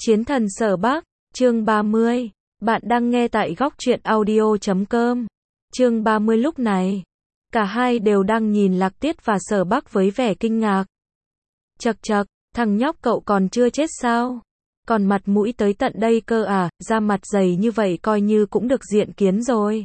Chiến thần Sở Bắc, chương 30. Bạn đang nghe tại góc truyện audio.com. Chương 30 lúc này, cả hai đều đang nhìn Lạc Tiết và Sở Bắc với vẻ kinh ngạc. Chậc chậc, thằng nhóc cậu còn chưa chết sao? Còn mặt mũi tới tận đây cơ à, da mặt dày như vậy coi như cũng được diện kiến rồi.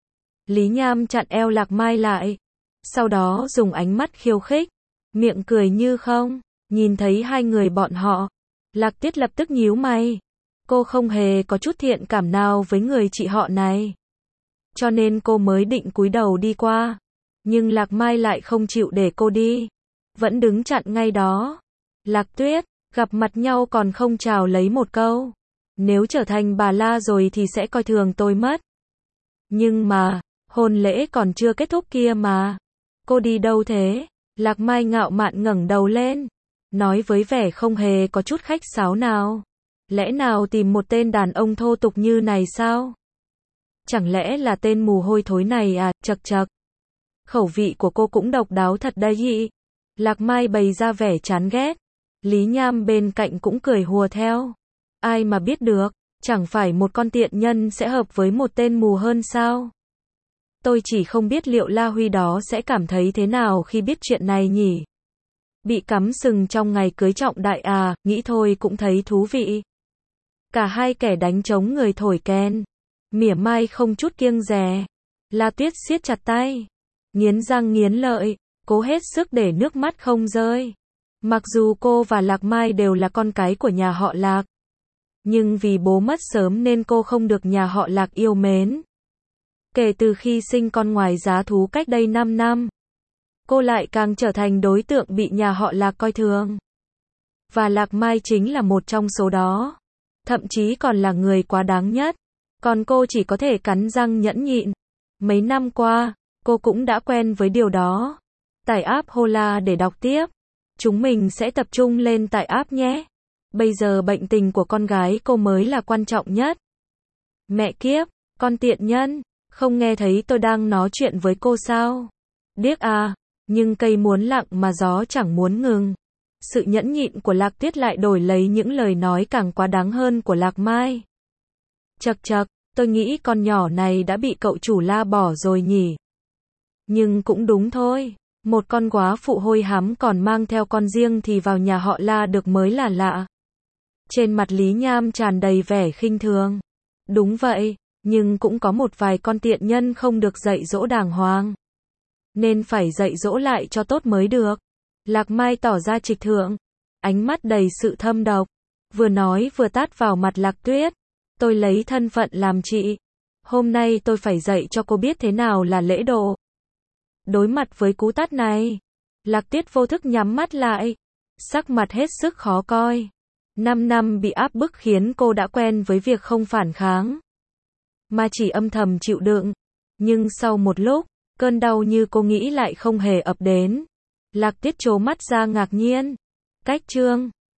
Lý Nham chặn eo Lạc Mai lại, sau đó dùng ánh mắt khiêu khích, miệng cười như không, nhìn thấy hai người bọn họ. Lạc Tiết lập tức nhíu mày. Cô không hề có chút thiện cảm nào với người chị họ này. Cho nên cô mới định cúi đầu đi qua. Nhưng Lạc Mai lại không chịu để cô đi. Vẫn đứng chặn ngay đó. Lạc Tuyết, gặp mặt nhau còn không chào lấy một câu. Nếu trở thành bà la rồi thì sẽ coi thường tôi mất. Nhưng mà, hôn lễ còn chưa kết thúc kia mà. Cô đi đâu thế? Lạc Mai ngạo mạn ngẩng đầu lên. Nói với vẻ không hề có chút khách sáo nào. Lẽ nào tìm một tên đàn ông thô tục như này sao? Chẳng lẽ là tên mù hôi thối này à, chậc chậc. Khẩu vị của cô cũng độc đáo thật đấy nhỉ. Lạc Mai bày ra vẻ chán ghét. Lý Nham bên cạnh cũng cười hùa theo. Ai mà biết được, chẳng phải một con tiện nhân sẽ hợp với một tên mù hơn sao? Tôi chỉ không biết liệu La Huy đó sẽ cảm thấy thế nào khi biết chuyện này nhỉ? Bị cắm sừng trong ngày cưới trọng đại à, nghĩ thôi cũng thấy thú vị. Cả hai kẻ đánh trống người thổi kèn, mỉa mai không chút kiêng dè. La Tuyết siết chặt tay, nghiến răng nghiến lợi, cố hết sức để nước mắt không rơi. Mặc dù cô và Lạc Mai đều là con cái của nhà họ Lạc, nhưng vì bố mất sớm nên cô không được nhà họ Lạc yêu mến. Kể từ khi sinh con ngoài giá thú cách đây 5 năm, cô lại càng trở thành đối tượng bị nhà họ Lạc coi thường. Và Lạc Mai chính là một trong số đó. Thậm chí còn là người quá đáng nhất. Còn cô chỉ có thể cắn răng nhẫn nhịn. Mấy năm qua, cô cũng đã quen với điều đó. Tải app Hola để đọc tiếp. Chúng mình sẽ tập trung lên tải app nhé. Bây giờ bệnh tình của con gái cô mới là quan trọng nhất. Mẹ kiếp, con tiện nhân, không nghe thấy tôi đang nói chuyện với cô sao? Điếc à, nhưng cây muốn lặng mà gió chẳng muốn ngừng. Sự nhẫn nhịn của Lạc Tuyết lại đổi lấy những lời nói càng quá đáng hơn của Lạc Mai. Chậc chậc, tôi nghĩ con nhỏ này đã bị cậu chủ La bỏ rồi nhỉ. Nhưng cũng đúng thôi, một con góa phụ hôi hám còn mang theo con riêng thì vào nhà họ La được mới là lạ. Trên mặt Lý Nham tràn đầy vẻ khinh thường. Đúng vậy, nhưng cũng có một vài con tiện nhân không được dạy dỗ đàng hoàng. Nên phải dạy dỗ lại cho tốt mới được. Lạc Mai tỏ ra trịch thượng, ánh mắt đầy sự thâm độc, vừa nói vừa tát vào mặt Lạc Tuyết. Tôi lấy thân phận làm chị. Hôm nay tôi phải dạy cho cô biết thế nào là lễ độ. Đối mặt với cú tát này, Lạc Tuyết vô thức nhắm mắt lại, sắc mặt hết sức khó coi. 5 năm bị áp bức khiến cô đã quen với việc không phản kháng, mà chỉ âm thầm chịu đựng. Nhưng sau một lúc, cơn đau như cô nghĩ lại không hề ập đến. Lạc Tuyết trố mắt ra ngạc nhiên. Cách chương